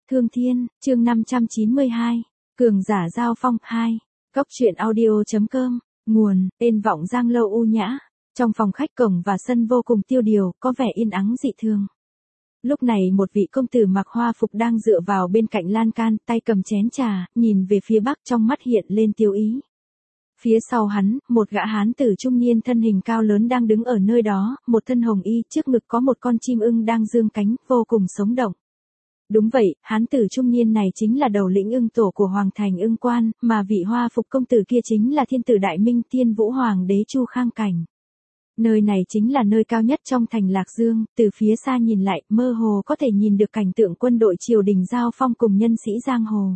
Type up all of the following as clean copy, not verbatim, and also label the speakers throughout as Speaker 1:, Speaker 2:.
Speaker 1: Thương Thiên, chương 592. Cường giả giao phong 2. Cốc truyện audio.com. Nguồn, tên vọng Giang Lâu U Nhã. Trong phòng khách cổng và sân vô cùng tiêu điều, có vẻ yên ắng dị thường. Lúc này một vị công tử mặc hoa phục đang dựa vào bên cạnh lan can, tay cầm chén trà, nhìn về phía bắc, trong mắt hiện lên tiêu ý. Phía sau hắn, một gã hán tử trung niên thân hình cao lớn đang đứng ở nơi đó, một thân hồng y, trước ngực có một con chim ưng đang dương cánh, vô cùng sống động. Đúng vậy, hán tử trung niên này chính là đầu lĩnh ưng tổ của Hoàng Thành Ưng Quan, mà vị hoa phục công tử kia chính là thiên tử đại minh Tiên Vũ Hoàng đế Chu Khang Cảnh. Nơi này chính là nơi cao nhất trong thành Lạc Dương, từ phía xa nhìn lại, mơ hồ có thể nhìn được cảnh tượng quân đội triều đình giao phong cùng nhân sĩ giang hồ.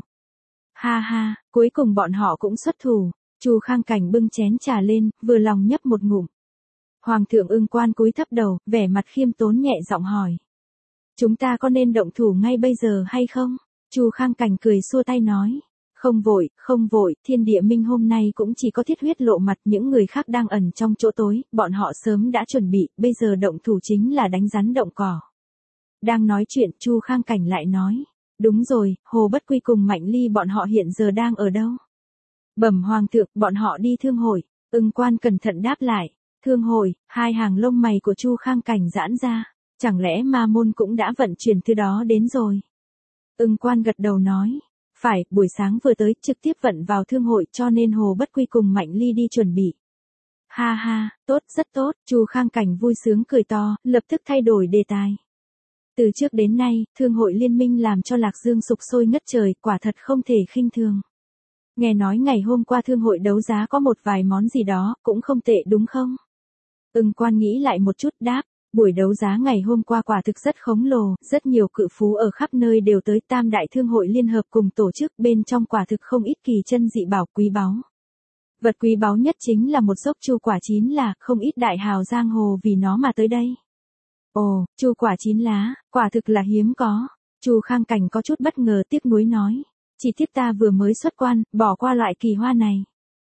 Speaker 1: Ha ha, cuối cùng bọn họ cũng xuất thủ. Chu Khang Cảnh bưng chén trà lên, vừa lòng nhấp một ngụm. Hoàng thượng Ưng Quan cúi thấp đầu, vẻ mặt khiêm tốn nhẹ giọng hỏi. Chúng ta có nên động thủ ngay bây giờ hay không? Chu Khang Cảnh cười xua tay nói. Không vội, thiên địa minh hôm nay cũng chỉ có thiết huyết lộ mặt, những người khác đang ẩn trong chỗ tối, bọn họ sớm đã chuẩn bị, bây giờ động thủ chính là đánh rắn động cỏ. Đang nói chuyện, Chu Khang Cảnh lại nói. Đúng rồi, Hồ Bất Quy cùng Mạnh Ly bọn họ hiện giờ đang ở đâu? Bẩm Hoàng thượng, bọn họ đi thương hội. Ưng Quan cẩn thận đáp lại. Thương hội, hai hàng lông mày của Chu Khang Cảnh giãn ra. Chẳng lẽ ma môn cũng đã vận chuyển thứ đó đến rồi? Ưng Quan gật đầu nói. Phải, buổi sáng vừa tới, trực tiếp vận vào thương hội, cho nên Hồ Bất Quy cùng Mạnh Ly đi chuẩn bị. Ha ha, tốt, rất tốt. Chu Khang Cảnh vui sướng cười to, lập tức thay đổi đề tài. Từ trước đến nay, thương hội liên minh làm cho Lạc Dương sục sôi ngất trời, quả thật không thể khinh thường. Nghe nói ngày hôm qua thương hội đấu giá có một vài món gì đó, cũng không tệ đúng không? Ưng Quan nghĩ lại một chút đáp, buổi đấu giá ngày hôm qua quả thực rất khổng lồ, rất nhiều cự phú ở khắp nơi đều tới, tam đại thương hội liên hợp cùng tổ chức, bên trong quả thực không ít kỳ chân dị bảo quý báu. Vật quý báu nhất chính là một xốc chu quả chín là, không ít đại hào giang hồ vì nó mà tới đây. Ồ, chu quả chín lá, quả thực là hiếm có. Chu Khang Cảnh có chút bất ngờ tiếc nuối nói. Chỉ tiếc ta vừa mới xuất quan, bỏ qua loại kỳ hoa này.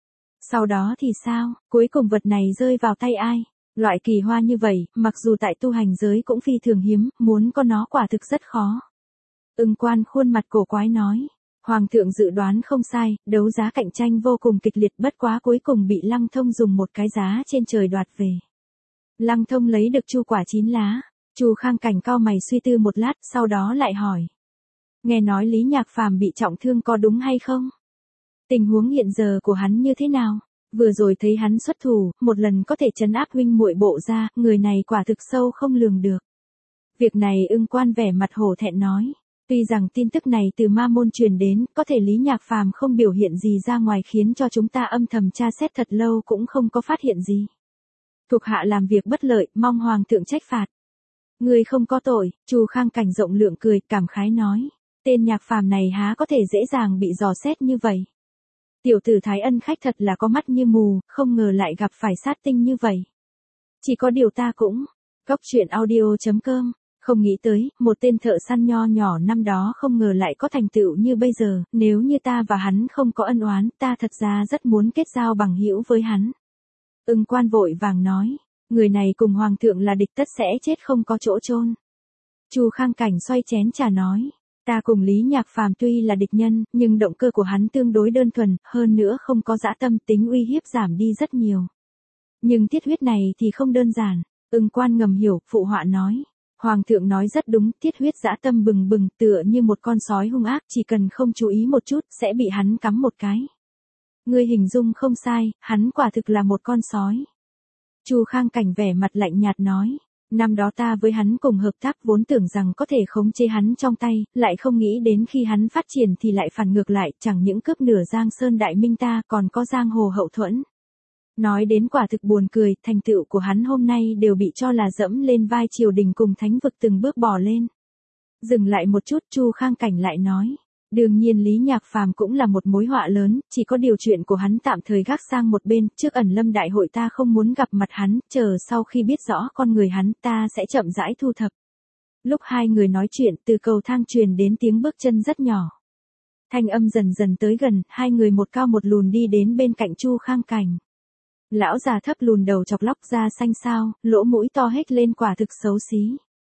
Speaker 1: Sau đó thì sao, cuối cùng vật này rơi vào tay ai? Loại kỳ hoa như vậy, mặc dù tại tu hành giới cũng phi thường hiếm, muốn có nó quả thực rất khó. Ưng Quan khuôn mặt cổ quái nói. Hoàng thượng dự đoán không sai, đấu giá cạnh tranh vô cùng kịch liệt, bất quá cuối cùng bị Lăng Thông dùng một cái giá trên trời đoạt về. Lăng Thông lấy được chu quả chín lá. Chu Khang Cảnh cau mày suy tư một lát, sau đó lại hỏi. Nghe nói Lý Nhạc Phàm bị trọng thương có đúng hay không? Tình huống hiện giờ của hắn như thế nào? Vừa rồi thấy hắn xuất thủ, một lần có thể trấn áp huynh muội Bộ gia, người này quả thực sâu không lường được. Việc này Ưng Quan vẻ mặt hổ thẹn nói. Tuy rằng tin tức này từ ma môn truyền đến, có thể Lý Nhạc Phàm không biểu hiện gì ra ngoài khiến cho chúng ta âm thầm tra xét thật lâu cũng không có phát hiện gì. Thuộc hạ làm việc bất lợi, mong Hoàng thượng trách phạt. Người không có tội, Chu Khang Cảnh rộng lượng cười, cảm khái nói. Tên Nhạc Phàm này há có thể dễ dàng bị dò xét như vậy. Tiểu tử Thái Ân khách thật là có mắt như mù, không ngờ lại gặp phải sát tinh như vậy. Chỉ có điều ta cũng. Cốc truyện audio.com. Không nghĩ tới, một tên thợ săn nho nhỏ năm đó không ngờ lại có thành tựu như bây giờ, nếu như ta và hắn không có ân oán, ta thật ra rất muốn kết giao bằng hữu với hắn. Ưng Quan vội vàng nói, người này cùng Hoàng thượng là địch tất sẽ chết không có chỗ chôn. Chu Khang Cảnh xoay chén trà nói. Ta cùng Lý Nhạc Phàm tuy là địch nhân, nhưng động cơ của hắn tương đối đơn thuần, hơn nữa không có dã tâm, tính uy hiếp giảm đi rất nhiều. Nhưng thiết huyết này thì không đơn giản. Ưng Quan ngầm hiểu, phụ họa nói. Hoàng thượng nói rất đúng, thiết huyết dã tâm bừng bừng, tựa như một con sói hung ác, chỉ cần không chú ý một chút, sẽ bị hắn cắm một cái. Ngươi hình dung không sai, hắn quả thực là một con sói. Chu Khang Cảnh vẻ mặt lạnh nhạt nói. Năm đó ta với hắn cùng hợp tác vốn tưởng rằng có thể khống chế hắn trong tay, lại không nghĩ đến khi hắn phát triển thì lại phản ngược lại, chẳng những cướp nửa Giang Sơn Đại Minh ta còn có giang hồ hậu thuẫn. Nói đến quả thực buồn cười, thành tựu của hắn hôm nay đều bị cho là dẫm lên vai triều đình cùng thánh vực từng bước bỏ lên. Dừng lại một chút, Chu Khang Cảnh lại nói. Đương nhiên Lý Nhạc Phàm cũng là một mối họa lớn, chỉ có điều chuyện của hắn tạm thời gác sang một bên, trước ẩn lâm đại hội ta không muốn gặp mặt hắn, chờ sau khi biết rõ con người hắn ta sẽ chậm rãi thu thập. Lúc hai người nói chuyện, từ cầu thang truyền đến tiếng bước chân rất nhỏ. Thanh âm dần dần tới gần, hai người một cao một lùn đi đến bên cạnh Chu Khang Cảnh. Lão già thấp lùn đầu chọc lóc da xanh xao, lỗ mũi to hết lên quả thực xấu xí.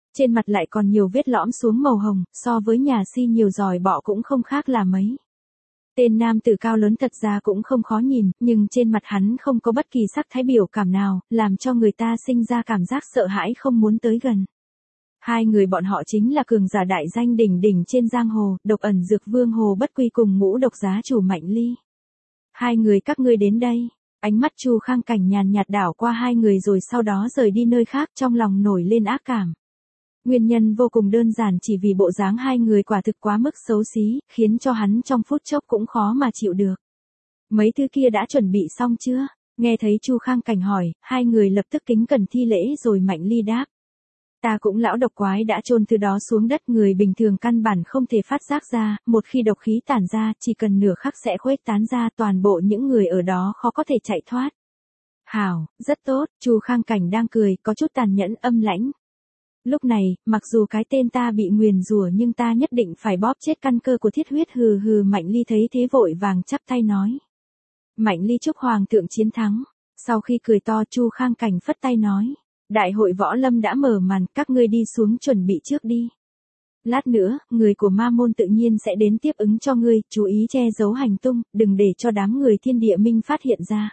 Speaker 1: Trên mặt lại còn nhiều vết lõm xuống màu hồng, so với nhà si nhiều giòi bọ cũng không khác là mấy. Tên nam tử cao lớn thật ra cũng không khó nhìn, nhưng trên mặt hắn không có bất kỳ sắc thái biểu cảm nào, làm cho người ta sinh ra cảm giác sợ hãi không muốn tới gần. Hai người bọn họ chính là cường giả đại danh đỉnh đỉnh trên giang hồ, Độc Ẩn Dược Vương Hồ Bất Quy cùng Ngũ Độc Giá Chủ Mạnh Ly. Hai người các ngươi đến đây. Ánh mắt Chu Khang Cảnh nhàn nhạt đảo qua hai người rồi sau đó rời đi nơi khác, trong lòng nổi lên ác cảm. Nguyên nhân vô cùng đơn giản, chỉ vì bộ dáng hai người quả thực quá mức xấu xí, khiến cho hắn trong phút chốc cũng khó mà chịu được. Mấy thứ kia đã chuẩn bị xong chưa? Nghe thấy Chu Khang Cảnh hỏi, hai người lập tức kính cẩn thi lễ rồi Mạnh Ly đáp. Ta cũng lão độc quái đã chôn từ đó xuống đất, người bình thường căn bản không thể phát giác ra, một khi độc khí tản ra, chỉ cần nửa khắc sẽ khuếch tán ra, toàn bộ những người ở đó khó có thể chạy thoát. Hảo, rất tốt, Chu Khang Cảnh đang cười, có chút tàn nhẫn âm lãnh. Lúc này, mặc dù cái tên ta bị nguyền rủa nhưng ta nhất định phải bóp chết căn cơ của thiết huyết. Hừ hừ. Mạnh Ly thấy thế vội vàng chắp tay nói. Mạnh Ly chúc hoàng thượng chiến thắng. Sau khi cười to, Chu Khang Cảnh phất tay nói. Đại hội võ lâm đã mở màn, các ngươi đi xuống chuẩn bị trước đi. Lát nữa, người của ma môn tự nhiên sẽ đến tiếp ứng cho ngươi, chú ý che giấu hành tung, đừng để cho đám người Thiên Địa Minh phát hiện ra.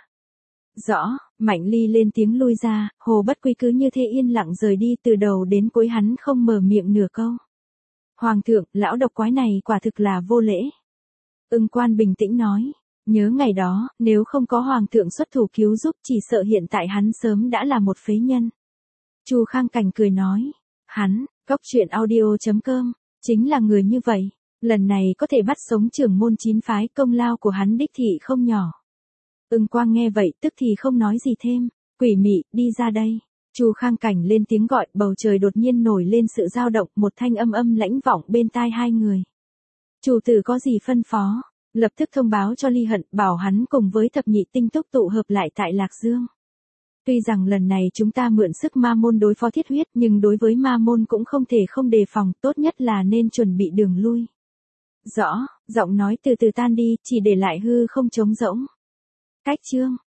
Speaker 1: Rõ, Mạnh Ly lên tiếng lui ra, Hồ Bất Quy cứ như thế yên lặng rời đi, từ đầu đến cuối hắn không mở miệng nửa câu. Hoàng thượng, lão độc quái này quả thực là vô lễ. Ưng Quan bình tĩnh nói, nhớ ngày đó, nếu không có hoàng thượng xuất thủ cứu giúp, chỉ sợ hiện tại hắn sớm đã là một phế nhân. Chu Khang Cảnh cười nói, hắn, coctruyện.audio.com, chính là người như vậy, lần này có thể bắt sống trưởng môn 9 phái, công lao của hắn đích thị không nhỏ. Ưng Quang nghe vậy tức thì không nói gì thêm. Quỷ mị, đi ra đây. Chu Khang Cảnh lên tiếng gọi, bầu trời đột nhiên nổi lên sự dao động, một thanh âm lãnh vọng bên tai hai người. Chủ tử có gì phân phó? Lập tức thông báo cho Ly Hận, bảo hắn cùng với thập nhị tinh túc tụ hợp lại tại Lạc Dương. Tuy rằng lần này chúng ta mượn sức ma môn đối phó thiết huyết, nhưng đối với ma môn cũng không thể không đề phòng, tốt nhất là nên chuẩn bị đường lui. Rõ, giọng nói từ từ tan đi, chỉ để lại hư không trống rỗng. Cách chương